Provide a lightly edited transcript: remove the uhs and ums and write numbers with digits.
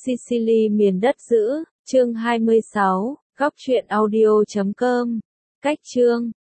Sicily miền đất giữ, chương 26, góc truyện audio.com. Cách chương